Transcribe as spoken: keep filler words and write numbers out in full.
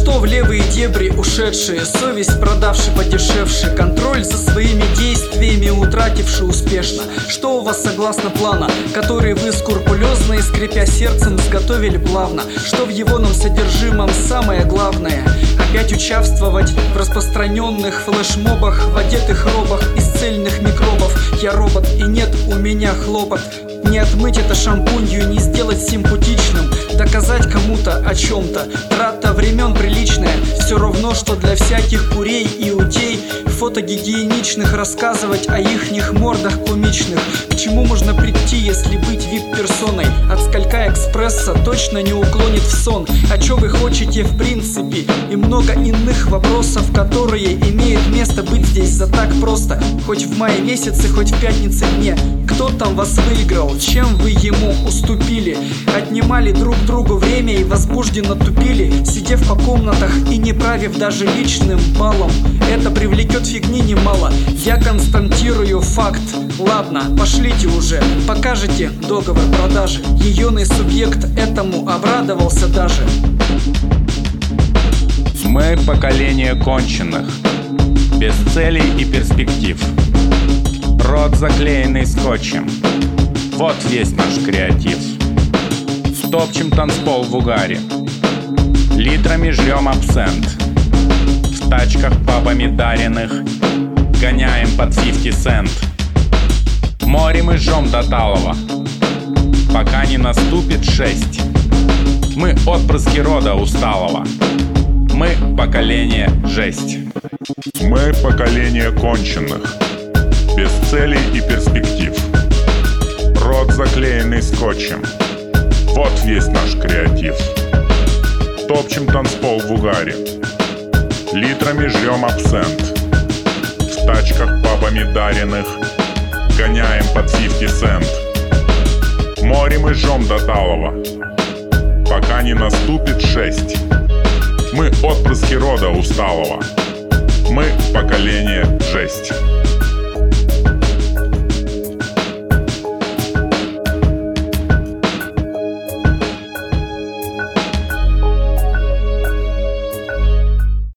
Что в левые дебри ушедшие, совесть продавший подешевше, контроль за своими действиями утративший успешно. Что у вас согласно плана, который вы скрупулезно и скрипя сердцем изготовили плавно? Что в его нам содержимом самое главное? Опять участвовать в распространенных флешмобах, в одетых робах из цельных микробов. Я робот и нет у меня хлопот. Не отмыть это шампунью, не сделать симпатичным, доказать кому-то о чем-то. Трата времен приличная, все равно, что для всяких курей и утей фотогигиеничных рассказывать о ихних мордах комичных. К чему можно прийти, если быть вип-персоной? От сколька экспресса точно не уклонит в сон. А чё вы хотите в принципе? И много иных вопросов, которые имеют место быть здесь за так просто. Хоть в мае месяце, хоть в пятнице дне. Кто там вас выиграл? Чем вы ему уступили? Отнимали друг другу время и возбужденно тупили, сидев по комнатах и не правив даже личным баллом. Это привлекет фигни немало. Я констатирую факт. Ладно, пошлите уже, покажите договор продажи. Еёный субъект этому обрадовался даже. Мы поколение конченых, без целей и перспектив. Рот заклеенный скотчем. Вот весь наш креатив. Топчем танцпол в угаре, литрами жрем абсент. В тачках папами даренных гоняем под пятьдесят цент. Море мы жжем до талого, пока не наступит шесть. Мы отпрыски рода усталого. Мы поколение жесть. Мы поколение конченых, без целей и перспектив. Рот заклеенный скотчем. Вот весь наш креатив. Топчем танцпол в угаре, литрами жрем абсент. В тачках папами даренных гоняем под пятьдесят цент. Море мы жжем до талого, пока не наступит шесть. Мы отпрыски рода усталого. Мы поколение жесть.